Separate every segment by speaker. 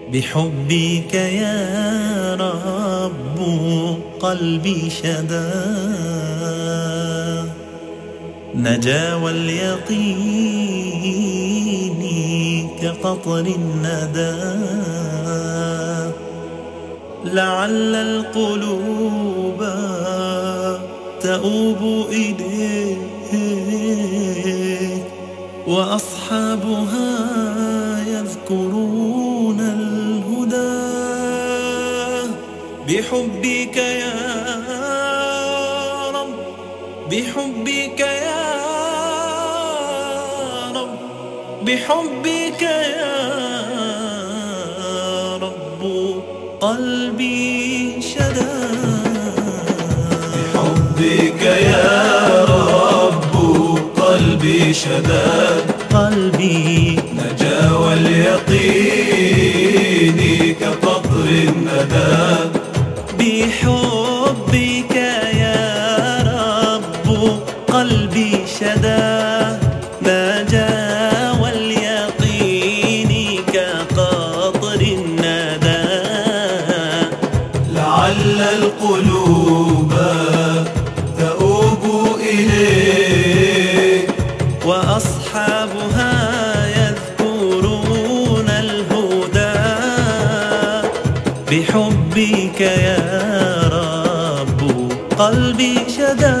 Speaker 1: بحبك يا رب قلبي شدا، نجا واليقين كقطر الندى. لعل القلوب تؤوب إليك وأصحابها يذكرون الهدى. بحبك يا رب، بحبك يا رب، بحبك يا رب قلبي شدا.
Speaker 2: بحبك يا رب قلبي شدا،
Speaker 1: قلبي
Speaker 2: نجا واليقين كقطر الندى.
Speaker 1: بحبك يا رب قلبي شدا، نجا واليقين كقطر الندى.
Speaker 2: لعل القلوب تؤوب إليك
Speaker 1: وأصحابها يذكرون الهدى. بحبك يا رب قلبي شدا.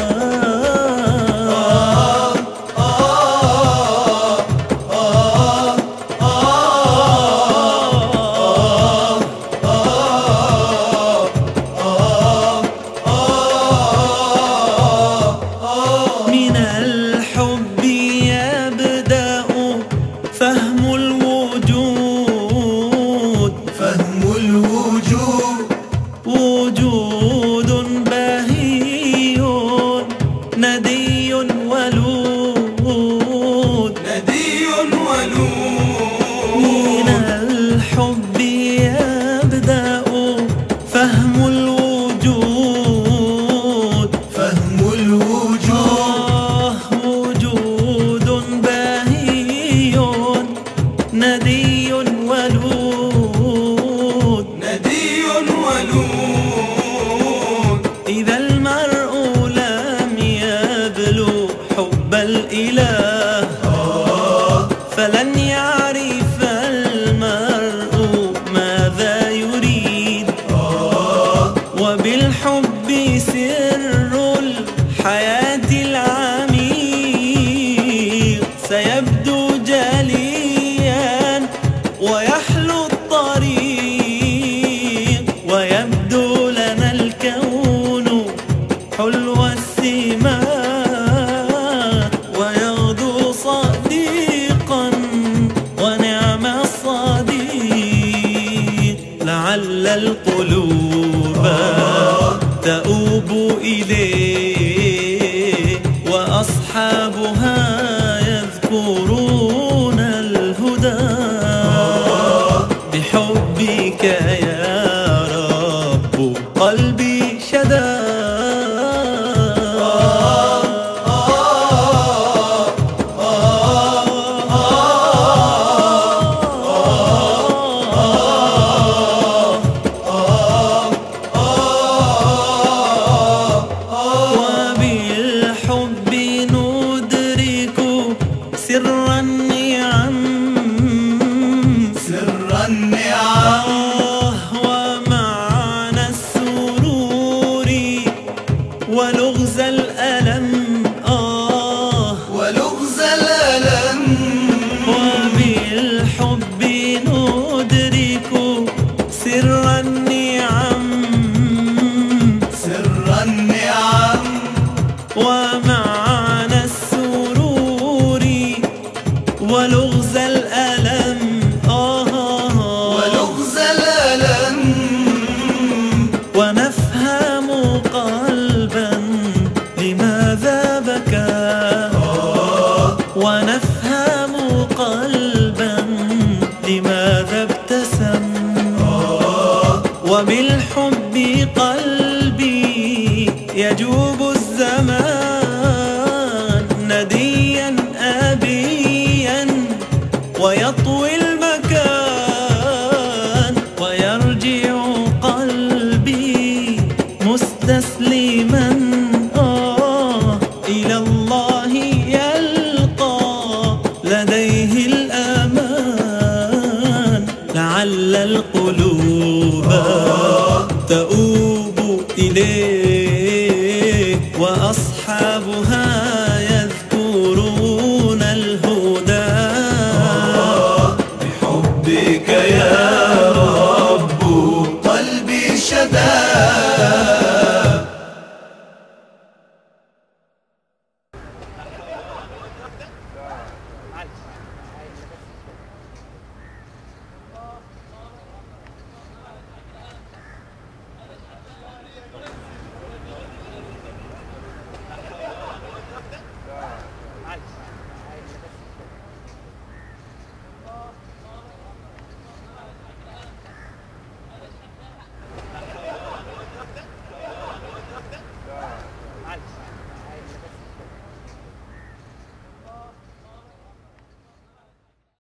Speaker 1: من الحب يبدأ فهم الوجود،
Speaker 2: فهم الوجود،
Speaker 1: وجود بهي ندي ولود،
Speaker 2: ندي ولود.
Speaker 1: من الحب يبدأ فهم الوجود،
Speaker 2: فهم الوجود،
Speaker 1: وجود بهي ندي ولود،
Speaker 2: ندي ولود.
Speaker 1: إذا المرء لم يبلغ حب الإله فلن يعرف المرء ماذا يريد. وبالحب سر الحياة العميق سيبدو جليا ويحلو الطريق، ويبدو لنا الكون حلو السماء، ويغدو صديقا ونعم الصديق. لعل القلوب تؤوب إليه وأصحابها يذكرون الهدى. بحبك يا رب قلبي شدا. وبالحب ندرك سر النعم،
Speaker 2: سر النعم.
Speaker 1: ومعنى السرور ولغز الألم،
Speaker 2: ولغز الألم.
Speaker 1: وبالحب ندرك سر النعم،
Speaker 2: سر النعم.
Speaker 1: ومعنى السرور ولغز الألم،
Speaker 2: ولغز الألم.
Speaker 1: ونفهم قلبا لماذا بكى، ونفهم قلبا لماذا ابتسم. وبالحب قلبي يجوب الزمان نديا أبيا ويطوي المكان. أحلى القلوب تؤول